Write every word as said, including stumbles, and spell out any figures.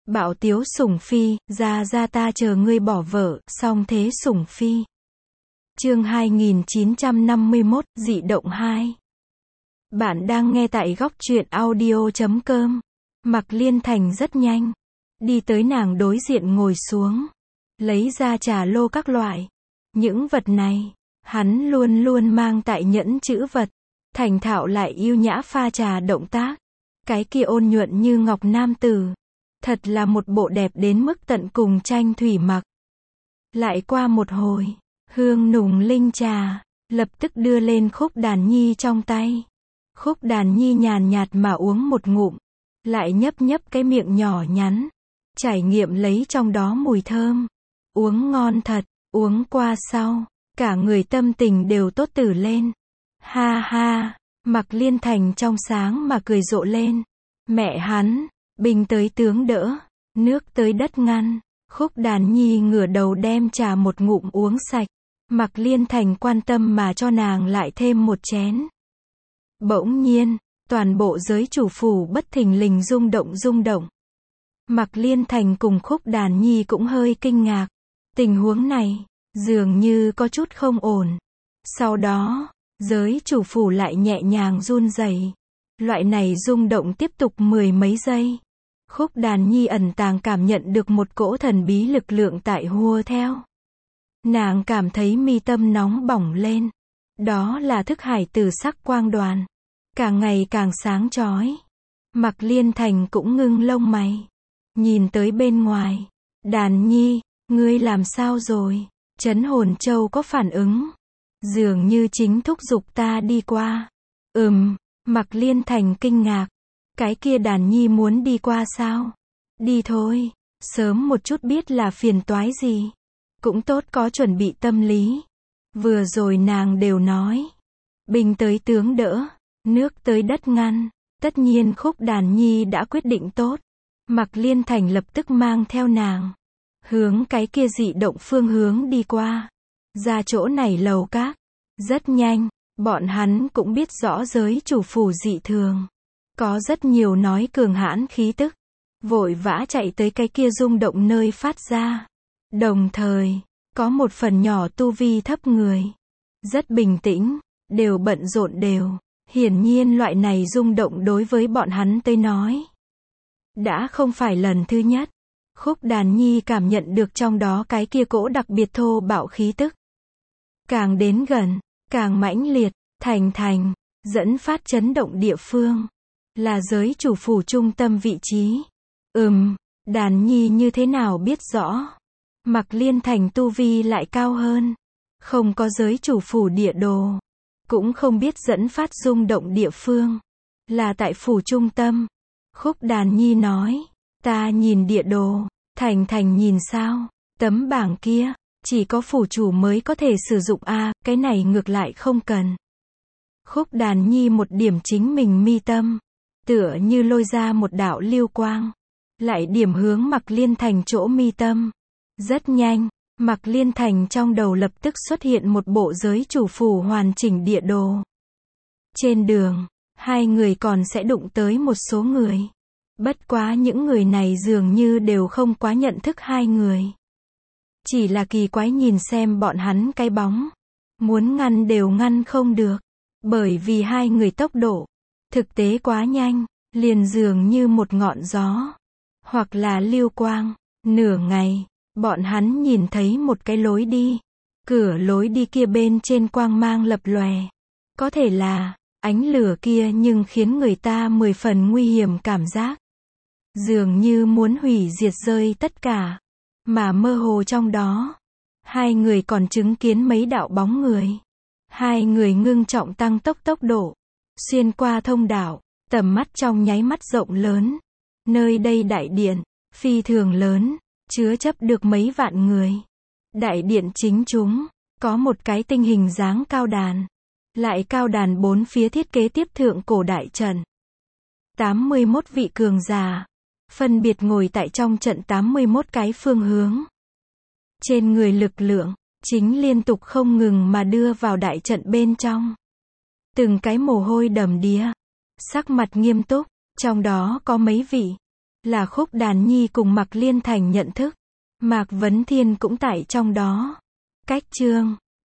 Bạo tiếu sủng phi, ra ra ta chờ ngươi bỏ vợ, song thế sủng phi. Chương hai nghìn chín trăm năm mươi mốt, dị động hai. Bạn đang nghe tại góc truyện audio chấm com. Mạc Liên Thành rất nhanh. Đi tới nàng đối diện ngồi xuống. Lấy ra trà lô các loại. Những vật này, hắn luôn luôn mang tại nhẫn trữ vật. Thành thạo lại yêu nhã pha trà động tác. Cái kia ôn nhuận như ngọc nam tử. Thật là một bộ đẹp đến mức tận cùng tranh thủy mặc. Lại qua một hồi, hương nùng linh trà, lập tức đưa lên Khúc Đàn Nhi trong tay. Khúc Đàn Nhi nhàn nhạt mà uống một ngụm, lại nhấp nhấp cái miệng nhỏ nhắn, trải nghiệm lấy trong đó mùi thơm. Uống ngon thật, uống qua sau, cả người tâm tình đều tốt tử lên. Ha ha, Mạc Liên Thành trong sáng mà cười rộ lên. Mẹ hắn, binh tới tướng đỡ, nước tới đất ngăn. Khúc Đàn Nhi ngửa đầu đem trà một ngụm uống sạch. Mạc Liên Thành quan tâm mà cho nàng lại thêm một chén. Bỗng nhiên, toàn bộ giới chủ phủ bất thình lình rung động rung động. Mạc Liên Thành cùng Khúc Đàn Nhi cũng hơi kinh ngạc. Tình huống này, dường như có chút không ổn. Sau đó, giới chủ phủ lại nhẹ nhàng run rẩy. Loại này rung động tiếp tục mười mấy giây. Khúc Đàn Nhi ẩn tàng cảm nhận được một cỗ thần bí lực lượng tại hùa theo. Nàng cảm thấy mi tâm nóng bỏng lên. Đó là thức hải tử sắc quang đoàn. Càng ngày càng sáng chói. Mạc Liên Thành cũng ngưng lông mày. Nhìn tới bên ngoài. Đàn Nhi, ngươi làm sao rồi? Trấn Hồn Châu có phản ứng. Dường như chính thúc giục ta đi qua. Ừm, Mạc Liên Thành kinh ngạc. Cái kia Đàn Nhi muốn đi qua sao? Đi thôi, sớm một chút biết là phiền toái gì. Cũng tốt có chuẩn bị tâm lý. Vừa rồi nàng đều nói. Binh tới tướng đỡ, nước tới đất ngăn. Tất nhiên Khúc Đàn Nhi đã quyết định tốt. Mạc Liên Thành lập tức mang theo nàng. Hướng cái kia dị động phương hướng đi qua. Ra chỗ này lầu các. Rất nhanh, bọn hắn cũng biết rõ giới chủ phủ dị thường. Có rất nhiều nói cường hãn khí tức. Vội vã chạy tới cái kia rung động nơi phát ra. Đồng thời, có một phần nhỏ tu vi thấp người. Rất bình tĩnh, đều bận rộn đều. Hiển nhiên loại này rung động đối với bọn hắn tới nói. Đã không phải lần thứ nhất. Khúc Đàn Nhi cảm nhận được trong đó cái kia cỗ đặc biệt thô bạo khí tức. Càng đến gần, càng mãnh liệt, thành thành, dẫn phát chấn động địa phương. Là giới chủ phủ trung tâm vị trí. Ừm, Đàn Nhi như thế nào biết rõ. Mạc Liên Thành tu vi lại cao hơn. Không có giới chủ phủ địa đồ. Cũng không biết dẫn phát rung động địa phương. Là tại phủ trung tâm. Khúc Đàn Nhi nói. Ta nhìn địa đồ. Thành Thành nhìn sao? Tấm bảng kia. Chỉ có phủ chủ mới có thể sử dụng a, à, cái này ngược lại không cần. Khúc Đàn Nhi một điểm chính mình mi tâm. Tựa như lôi ra một đạo lưu quang. Lại điểm hướng Mạc Liên Thành chỗ mi tâm. Rất nhanh, Mạc Liên Thành trong đầu lập tức xuất hiện một bộ giới chủ phủ hoàn chỉnh địa đồ. Trên đường, hai người còn sẽ đụng tới một số người. Bất quá những người này dường như đều không quá nhận thức hai người. Chỉ là kỳ quái nhìn xem bọn hắn cái bóng. Muốn ngăn đều ngăn không được. Bởi vì hai người tốc độ thực tế quá nhanh, liền dường như một ngọn gió. Hoặc là lưu quang. Nửa ngày, bọn hắn nhìn thấy một cái lối đi. Cửa lối đi kia bên trên quang mang lập lòe. Có thể là, ánh lửa kia nhưng khiến người ta mười phần nguy hiểm cảm giác. Dường như muốn hủy diệt rơi tất cả. Mà mơ hồ trong đó, hai người còn chứng kiến mấy đạo bóng người. Hai người ngưng trọng tăng tốc tốc độ. Xuyên qua thông đạo, tầm mắt trong nháy mắt rộng lớn. Nơi đây đại điện, phi thường lớn, chứa chấp được mấy vạn người. Đại điện chính chúng, có một cái tinh hình dáng cao đàn. Lại cao đàn bốn phía thiết kế tiếp thượng cổ đại trận. tám mươi mốt vị cường giả, phân biệt ngồi tại trong trận tám mươi mốt cái phương hướng. Trên người lực lượng, chính liên tục không ngừng mà đưa vào đại trận bên trong. Từng cái mồ hôi đầm đìa, sắc mặt nghiêm túc, trong đó có mấy vị là khúc đàn nhi cùng Mạc Liên Thành nhận thức. Mạc Vấn Thiên cũng tại trong đó. Cách chương